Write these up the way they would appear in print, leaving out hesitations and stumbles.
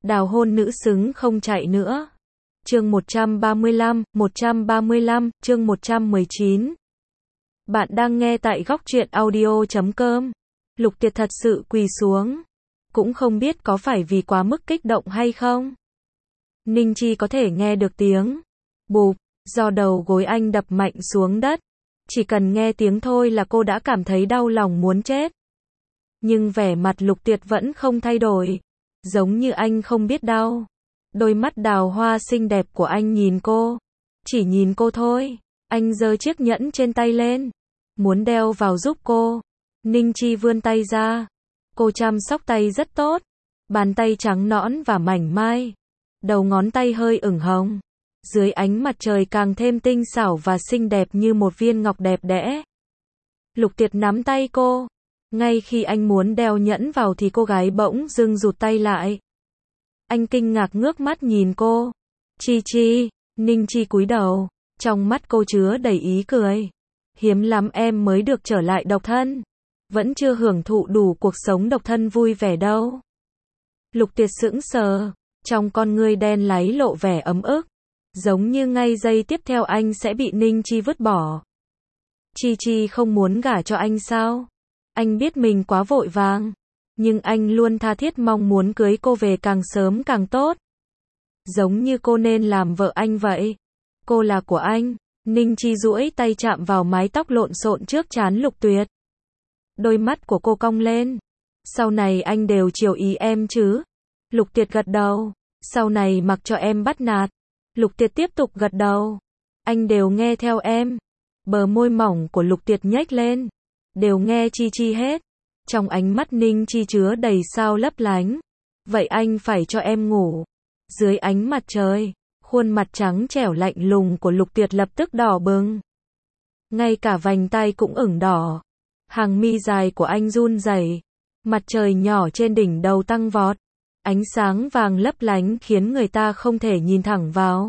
Đào hôn nữ xứng không chạy nữa. Chương 135, chương 119. Bạn đang nghe tại góc truyện audio.com. Lục Tiệt thật sự quỳ xuống. Cũng không biết có phải vì quá mức kích động hay không. Ninh Chi có thể nghe được tiếng bụp, do đầu gối anh đập mạnh xuống đất. Chỉ cần nghe tiếng thôi là cô đã cảm thấy đau lòng muốn chết. Nhưng vẻ mặt Lục Tiệt vẫn không thay đổi. Giống như anh không biết đau. Đôi mắt đào hoa xinh đẹp của anh nhìn cô. Chỉ nhìn cô thôi. Anh giơ chiếc nhẫn trên tay lên. Muốn đeo vào giúp cô. Ninh Chi vươn tay ra. Cô chăm sóc tay rất tốt. Bàn tay trắng nõn và mảnh mai. Đầu ngón tay hơi ửng hồng. Dưới ánh mặt trời càng thêm tinh xảo và xinh đẹp như một viên ngọc đẹp đẽ. Lục Tiệt nắm tay cô. Ngay khi anh muốn đeo nhẫn vào thì cô gái bỗng dưng rụt tay lại. Anh kinh ngạc ngước mắt nhìn cô. Chi Chi, Ninh Chi cúi đầu. Trong mắt cô chứa đầy ý cười. Hiếm lắm em mới được trở lại độc thân. Vẫn chưa hưởng thụ đủ cuộc sống độc thân vui vẻ đâu. Lục Tiệt sững sờ. Trong con ngươi đen láy lộ vẻ ấm ức. Giống như ngay giây tiếp theo anh sẽ bị Ninh Chi vứt bỏ. Chi Chi không muốn gả cho anh sao? Anh biết mình quá vội vàng. Nhưng anh luôn tha thiết mong muốn cưới cô về càng sớm càng tốt. Giống như cô nên làm vợ anh vậy. Cô là của anh. Ninh Chi duỗi tay chạm vào mái tóc lộn xộn trước trán Lục Tuyệt. Đôi mắt của cô cong lên. Sau này anh đều chiều ý em chứ? Lục Tuyệt gật đầu. Sau này mặc cho em bắt nạt. Lục Tuyệt tiếp tục gật đầu. Anh đều nghe theo em. Bờ môi mỏng của Lục Tuyệt nhếch lên. Đều nghe Chi Chi hết. Trong ánh mắt Ninh Chi chứa đầy sao lấp lánh. Vậy anh phải cho em ngủ. Dưới ánh mặt trời, khuôn mặt trắng trẻo lạnh lùng của Lục Tuyệt lập tức đỏ bừng. Ngay cả vành tai cũng ửng đỏ. Hàng mi dài của anh run rẩy. Mặt trời nhỏ trên đỉnh đầu tăng vọt. Ánh sáng vàng lấp lánh khiến người ta không thể nhìn thẳng vào.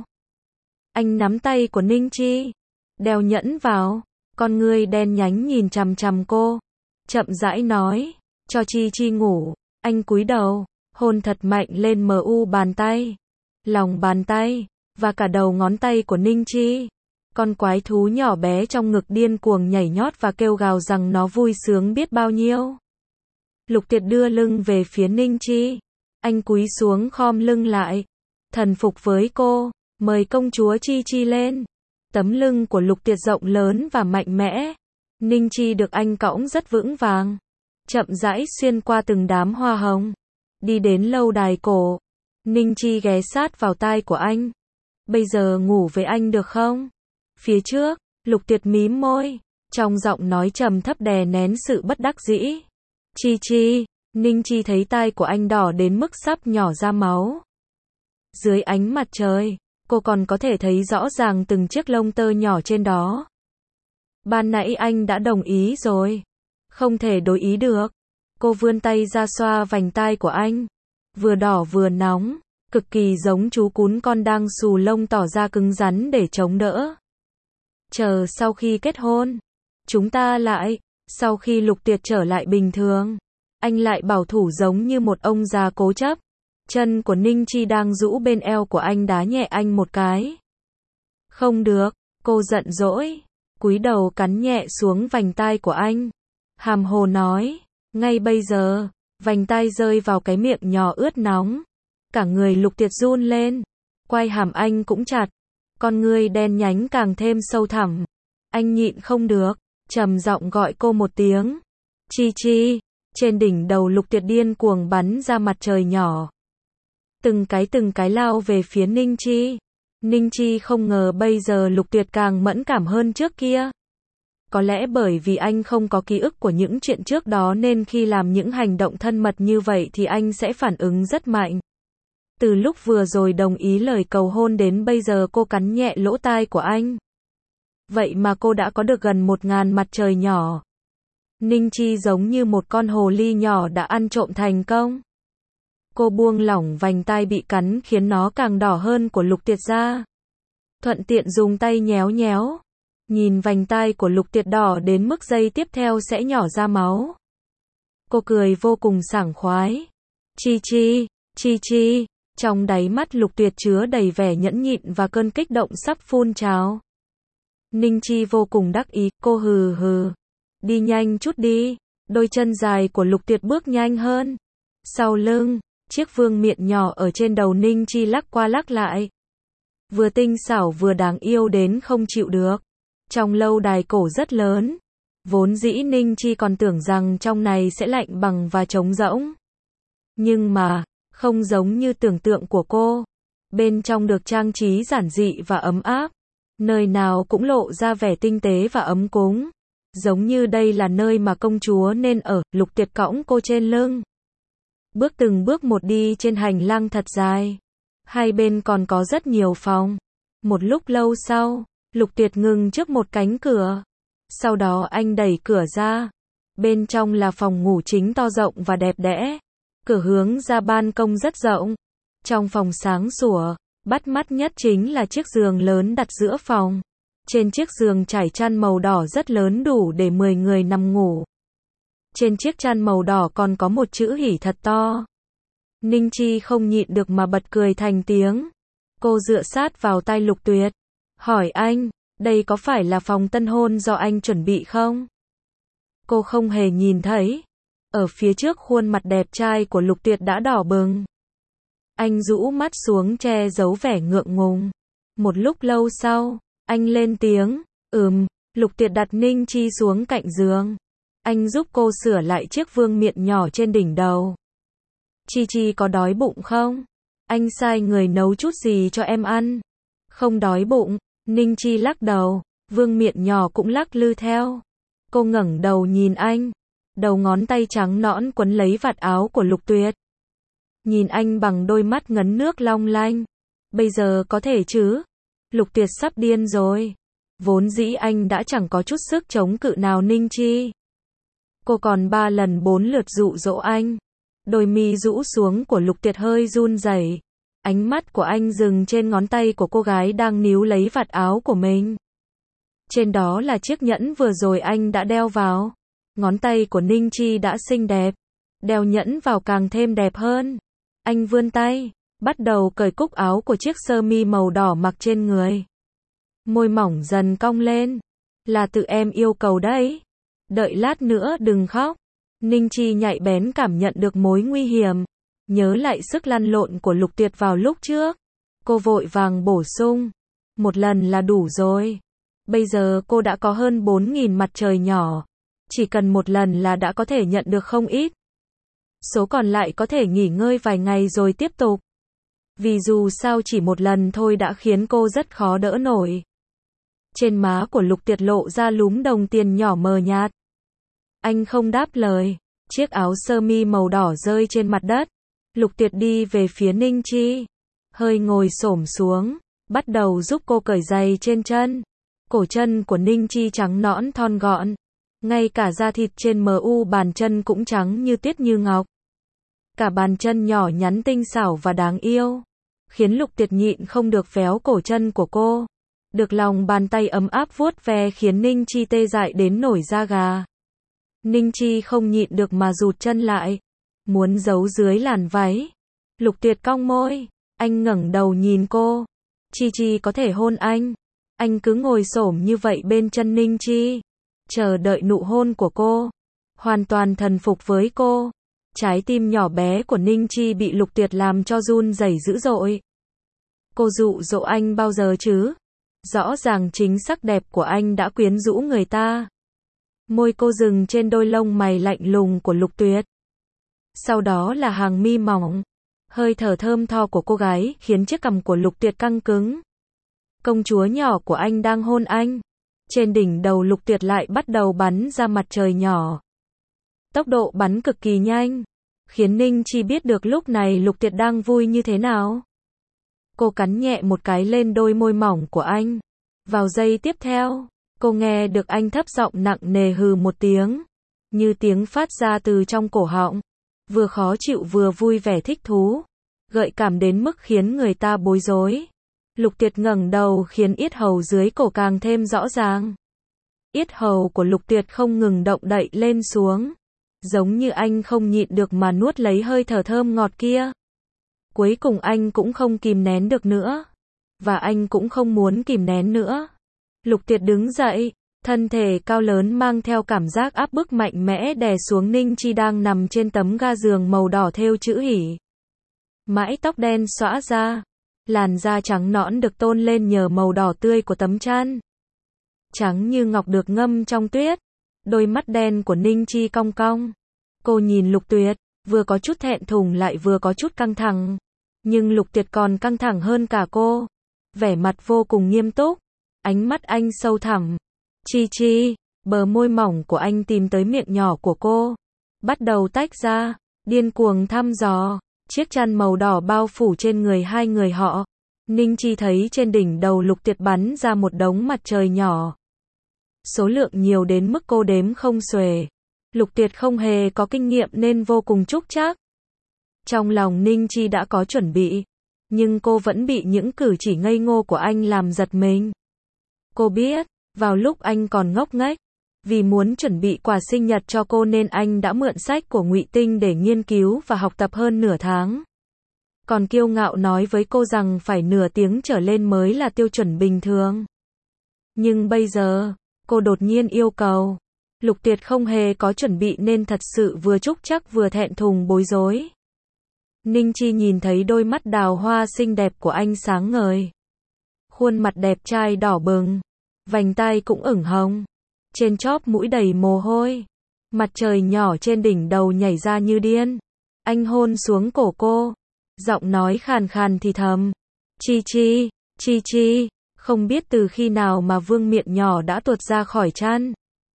Anh nắm tay của Ninh Chi. Đeo nhẫn vào. Con ngươi đen nhánh nhìn chằm chằm cô. Chậm rãi nói. Cho Chi Chi ngủ. Anh cúi đầu. Hôn thật mạnh lên mu bàn tay. Lòng bàn tay. Và cả đầu ngón tay của Ninh Chi. Con quái thú nhỏ bé trong ngực điên cuồng nhảy nhót và kêu gào rằng nó vui sướng biết bao nhiêu. Lục Tiệt đưa lưng về phía Ninh Chi. Anh cúi xuống khom lưng lại. Thần phục với cô. Mời công chúa Chi Chi lên. Tấm lưng của Lục Tiệt rộng lớn và mạnh mẽ. Ninh Chi được anh cõng rất vững vàng. Chậm rãi xuyên qua từng đám hoa hồng. Đi đến lâu đài cổ. Ninh Chi ghé sát vào tai của anh. Bây giờ ngủ với anh được không? Phía trước, Lục Tiệt mím môi. Trong giọng nói trầm thấp đè nén sự bất đắc dĩ. Chi Chi. Ninh Chi thấy tai của anh đỏ đến mức sắp nhỏ ra máu. Dưới ánh mặt trời, cô còn có thể thấy rõ ràng từng chiếc lông tơ nhỏ trên đó. Ban nãy anh đã đồng ý rồi. Không thể đổi ý được. Cô vươn tay ra xoa vành tai của anh. Vừa đỏ vừa nóng. Cực kỳ giống chú cún con đang xù lông tỏ ra cứng rắn để chống đỡ. Chờ sau khi kết hôn. Chúng ta lại. Sau khi Lục Tiệt trở lại bình thường. Anh lại bảo thủ giống như một ông già cố chấp. Chân của Ninh Chi đang rũ bên eo của anh đá nhẹ anh một cái. Không được. Cô giận dỗi. Cúi đầu cắn nhẹ xuống vành tai của anh. Hàm hồ nói. Ngay bây giờ. Vành tai rơi vào cái miệng nhỏ ướt nóng. Cả người Lục Tiệt run lên. Quai hàm anh cũng chặt. Con ngươi đen nhánh càng thêm sâu thẳm. Anh nhịn không được. Trầm giọng gọi cô một tiếng. Chi Chi. Trên đỉnh đầu Lục Tiệt điên cuồng bắn ra mặt trời nhỏ. Từng cái lao về phía Ninh Chi. Ninh Chi không ngờ bây giờ Lục Tiệt càng mẫn cảm hơn trước kia. Có lẽ bởi vì anh không có ký ức của những chuyện trước đó nên khi làm những hành động thân mật như vậy thì anh sẽ phản ứng rất mạnh. Từ lúc vừa rồi đồng ý lời cầu hôn đến bây giờ cô cắn nhẹ lỗ tai của anh. Vậy mà cô đã có được gần 1000 mặt trời nhỏ. Ninh Chi giống như một con hồ ly nhỏ đã ăn trộm thành công. Cô buông lỏng vành tai bị cắn khiến nó càng đỏ hơn của Lục Tiệt ra. Thuận tiện dùng tay nhéo nhéo. Nhìn vành tai của Lục Tiệt đỏ đến mức giây tiếp theo sẽ nhỏ ra máu. Cô cười vô cùng sảng khoái. Chi Chi, Chi Chi. Trong đáy mắt Lục Tuyệt chứa đầy vẻ nhẫn nhịn và cơn kích động sắp phun trào. Ninh Chi vô cùng đắc ý, cô hừ hừ. Đi nhanh chút đi. Đôi chân dài của Lục Tuyệt bước nhanh hơn. Sau lưng, chiếc vương miện nhỏ ở trên đầu Ninh Chi lắc qua lắc lại. Vừa tinh xảo vừa đáng yêu đến không chịu được. Trong lâu đài cổ rất lớn. Vốn dĩ Ninh Chi còn tưởng rằng trong này sẽ lạnh bằng và trống rỗng. Nhưng mà, không giống như tưởng tượng của cô. Bên trong được trang trí giản dị và ấm áp. Nơi nào cũng lộ ra vẻ tinh tế và ấm cúng. Giống như đây là nơi mà công chúa nên ở. Lục Tuyệt cõng cô trên lưng. Bước từng bước một đi trên hành lang thật dài. Hai bên còn có rất nhiều phòng. Một lúc lâu sau, Lục Tuyệt ngừng trước một cánh cửa. Sau đó anh đẩy cửa ra. Bên trong là phòng ngủ chính to rộng và đẹp đẽ. Cửa hướng ra ban công rất rộng. Trong phòng sáng sủa, bắt mắt nhất chính là chiếc giường lớn đặt giữa phòng. Trên chiếc giường trải chăn màu đỏ rất lớn đủ để 10 người nằm ngủ. Trên chiếc chăn màu đỏ còn có một chữ hỉ thật to. Ninh Chi không nhịn được mà bật cười thành tiếng. Cô dựa sát vào tai Lục Tuyệt. Hỏi anh, đây có phải là phòng tân hôn do anh chuẩn bị không? Cô không hề nhìn thấy. Ở phía trước khuôn mặt đẹp trai của Lục Tuyệt đã đỏ bừng. Anh rũ mắt xuống che giấu vẻ ngượng ngùng. Một lúc lâu sau, anh lên tiếng. Lục Tuyệt đặt Ninh Chi xuống cạnh giường. Anh giúp cô sửa lại chiếc vương miện nhỏ trên đỉnh đầu. Chi Chi có đói bụng không? Anh sai người nấu chút gì cho em ăn? Không đói bụng. Ninh Chi lắc đầu. Vương miện nhỏ cũng lắc lư theo. Cô ngẩng đầu nhìn anh. Đầu ngón tay trắng nõn quấn lấy vạt áo của Lục Tuyệt. Nhìn anh bằng đôi mắt ngấn nước long lanh. Bây giờ có thể chứ? Lục Tuyệt sắp điên rồi. Vốn dĩ anh đã chẳng có chút sức chống cự nào Ninh Chi. Cô còn 3 lần 4 lượt dụ dỗ anh. Đôi mi rũ xuống của Lục Tuyệt hơi run rẩy. Ánh mắt của anh dừng trên ngón tay của cô gái đang níu lấy vạt áo của mình. Trên đó là chiếc nhẫn vừa rồi anh đã đeo vào. Ngón tay của Ninh Chi đã xinh đẹp. Đeo nhẫn vào càng thêm đẹp hơn. Anh vươn tay, bắt đầu cởi cúc áo của chiếc sơ mi màu đỏ mặc trên người. Môi mỏng dần cong lên. Là tự em yêu cầu đấy. Đợi lát nữa đừng khóc. Ninh Chi nhạy bén cảm nhận được mối nguy hiểm. Nhớ lại sức lăn lộn của Lục Tuyệt vào lúc trước. Cô vội vàng bổ sung. Một lần là đủ rồi. Bây giờ cô đã có hơn 4.000 mặt trời nhỏ. Chỉ cần một lần là đã có thể nhận được không ít. Số còn lại có thể nghỉ ngơi vài ngày rồi tiếp tục. Vì dù sao chỉ một lần thôi đã khiến cô rất khó đỡ nổi. Trên má của Lục Tuyệt lộ ra lúm đồng tiền nhỏ mờ nhạt. Anh không đáp lời. Chiếc áo sơ mi màu đỏ rơi trên mặt đất. Lục Tuyệt đi về phía Ninh Chi. Hơi ngồi xổm xuống. Bắt đầu giúp cô cởi giày trên chân. Cổ chân của Ninh Chi trắng nõn thon gọn. Ngay cả da thịt trên bàn chân cũng trắng như tuyết như ngọc. Cả bàn chân nhỏ nhắn tinh xảo và đáng yêu. Khiến Lục Tuyệt nhịn không được véo cổ chân của cô. Được lòng bàn tay ấm áp vuốt ve khiến Ninh Chi tê dại đến nổi da gà. Ninh Chi không nhịn được mà rụt chân lại. Muốn giấu dưới làn váy. Lục Tuyệt cong môi. Anh ngẩng đầu nhìn cô. Chi Chi có thể hôn anh. Anh cứ ngồi xổm như vậy bên chân Ninh Chi. Chờ đợi nụ hôn của cô. Hoàn toàn thần phục với cô. Trái tim nhỏ bé của Ninh Chi bị Lục Tuyệt làm cho run rẩy dữ dội. Cô dụ dỗ anh bao giờ chứ? Rõ ràng chính sắc đẹp của anh đã quyến rũ người ta. Môi cô dừng trên đôi lông mày lạnh lùng của Lục Tuyệt. Sau đó là hàng mi mỏng. Hơi thở thơm tho của cô gái khiến chiếc cằm của Lục Tuyệt căng cứng. Công chúa nhỏ của anh đang hôn anh. Trên đỉnh đầu Lục Tuyệt lại bắt đầu bắn ra mặt trời nhỏ. Tốc độ bắn cực kỳ nhanh. Khiến Ninh Chi biết được lúc này Lục Tuyệt đang vui như thế nào. Cô cắn nhẹ một cái lên đôi môi mỏng của anh. Vào giây tiếp theo, cô nghe được anh thấp giọng nặng nề hừ một tiếng. Như tiếng phát ra từ trong cổ họng. Vừa khó chịu vừa vui vẻ thích thú. Gợi cảm đến mức khiến người ta bối rối. Lục Tuyệt ngẩng đầu khiến yết hầu dưới cổ càng thêm rõ ràng. Yết hầu của Lục Tuyệt không ngừng động đậy lên xuống. Giống như anh không nhịn được mà nuốt lấy hơi thở thơm ngọt kia. Cuối cùng anh cũng không kìm nén được nữa. Và anh cũng không muốn kìm nén nữa. Lục Tuyệt đứng dậy, thân thể cao lớn mang theo cảm giác áp bức mạnh mẽ đè xuống Ninh Chi đang nằm trên tấm ga giường màu đỏ thêu chữ hỉ. Mái tóc đen xõa ra, làn da trắng nõn được tôn lên nhờ màu đỏ tươi của tấm chăn. Trắng như ngọc được ngâm trong tuyết, đôi mắt đen của Ninh Chi cong cong. Cô nhìn Lục Tuyệt, vừa có chút thẹn thùng lại vừa có chút căng thẳng. Nhưng Lục Tuyệt còn căng thẳng hơn cả cô. Vẻ mặt vô cùng nghiêm túc, ánh mắt anh sâu thẳm. Chi Chi, bờ môi mỏng của anh tìm tới miệng nhỏ của cô. Bắt đầu tách ra, điên cuồng thăm dò. Chiếc chăn màu đỏ bao phủ trên người hai người họ. Ninh Chi thấy trên đỉnh đầu Lục Tuyệt bắn ra một đống mặt trời nhỏ. Số lượng nhiều đến mức cô đếm không xuể. Lục Tuyệt không hề có kinh nghiệm nên vô cùng trúc trác. Trong lòng Ninh Chi đã có chuẩn bị. Nhưng cô vẫn bị những cử chỉ ngây ngô của anh làm giật mình. Cô biết, vào lúc anh còn ngốc nghếch, vì muốn chuẩn bị quà sinh nhật cho cô nên anh đã mượn sách của Ngụy Tinh để nghiên cứu và học tập hơn nửa tháng. Còn kiêu ngạo nói với cô rằng phải nửa tiếng trở lên mới là tiêu chuẩn bình thường. Nhưng bây giờ, cô đột nhiên yêu cầu. Lục Tuyệt không hề có chuẩn bị nên thật sự vừa trúc trắc vừa thẹn thùng bối rối. Ninh Chi nhìn thấy đôi mắt đào hoa xinh đẹp của anh sáng ngời. Khuôn mặt đẹp trai đỏ bừng, vành tai cũng ửng hồng. Trên chóp mũi đầy mồ hôi. Mặt trời nhỏ trên đỉnh đầu nhảy ra như điên. Anh hôn xuống cổ cô. Giọng nói khàn khàn thì thầm. Chi Chi, Chi Chi. Không biết từ khi nào mà vương miện nhỏ đã tuột ra khỏi chăn.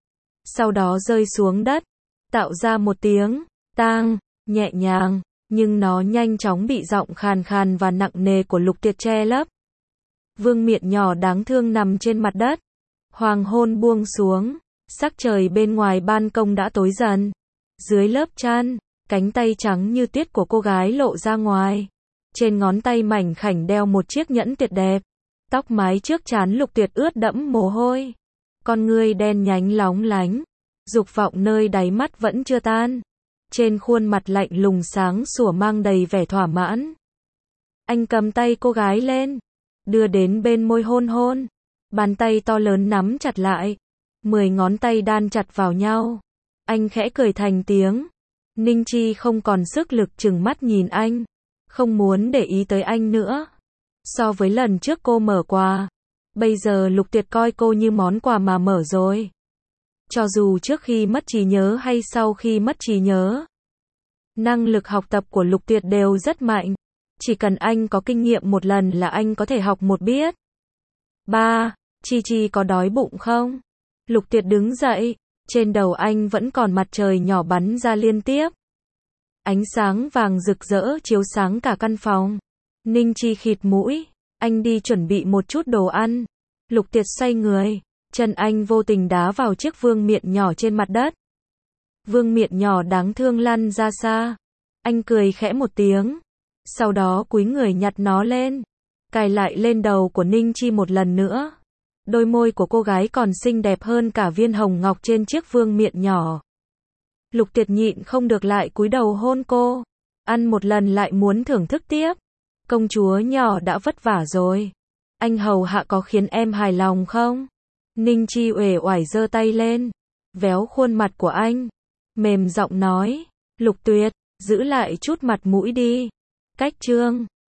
Sau đó rơi xuống đất. Tạo ra một tiếng tang, nhẹ nhàng. Nhưng nó nhanh chóng bị giọng khàn khàn và nặng nề của Lục Tuyệt che lấp. Vương miện nhỏ đáng thương nằm trên mặt đất. Hoàng hôn buông xuống, sắc trời bên ngoài ban công đã tối dần. Dưới lớp chăn, cánh tay trắng như tuyết của cô gái lộ ra ngoài. Trên ngón tay mảnh khảnh đeo một chiếc nhẫn tuyệt đẹp. Tóc mái trước trán Lục Tuyệt ướt đẫm mồ hôi. Con ngươi đen nhánh lóng lánh. Dục vọng nơi đáy mắt vẫn chưa tan. Trên khuôn mặt lạnh lùng sáng sủa mang đầy vẻ thỏa mãn. Anh cầm tay cô gái lên, đưa đến bên môi hôn hôn. Bàn tay to lớn nắm chặt lại. 10 ngón tay đan chặt vào nhau. Anh khẽ cười thành tiếng. Ninh Chi không còn sức lực trừng mắt nhìn anh. Không muốn để ý tới anh nữa. So với lần trước cô mở quà, bây giờ Lục Tuyệt coi cô như món quà mà mở rồi. Cho dù trước khi mất trí nhớ hay sau khi mất trí nhớ, năng lực học tập của Lục Tuyệt đều rất mạnh. Chỉ cần anh có kinh nghiệm một lần là anh có thể học một biết. Ba, Chi Chi có đói bụng không? Lục Tuyệt đứng dậy, trên đầu anh vẫn còn mặt trời nhỏ bắn ra liên tiếp. Ánh sáng vàng rực rỡ chiếu sáng cả căn phòng. Ninh Chi khịt mũi, anh đi chuẩn bị một chút đồ ăn. Lục Tuyệt xoay người, chân anh vô tình đá vào chiếc vương miện nhỏ trên mặt đất. Vương miện nhỏ đáng thương lăn ra xa. Anh cười khẽ một tiếng, sau đó cúi người nhặt nó lên, cài lại lên đầu của Ninh Chi một lần nữa. Đôi môi của cô gái còn xinh đẹp hơn cả viên hồng ngọc trên chiếc vương miện nhỏ. Lục Tuyệt nhịn không được lại cúi đầu hôn cô. Ăn một lần lại muốn thưởng thức tiếp. Công chúa nhỏ đã vất vả rồi. Anh hầu hạ có khiến em hài lòng không? Ninh Chi uể oải giơ tay lên, véo khuôn mặt của anh, mềm giọng nói. Lục Tuyệt, giữ lại chút mặt mũi đi. Cách chương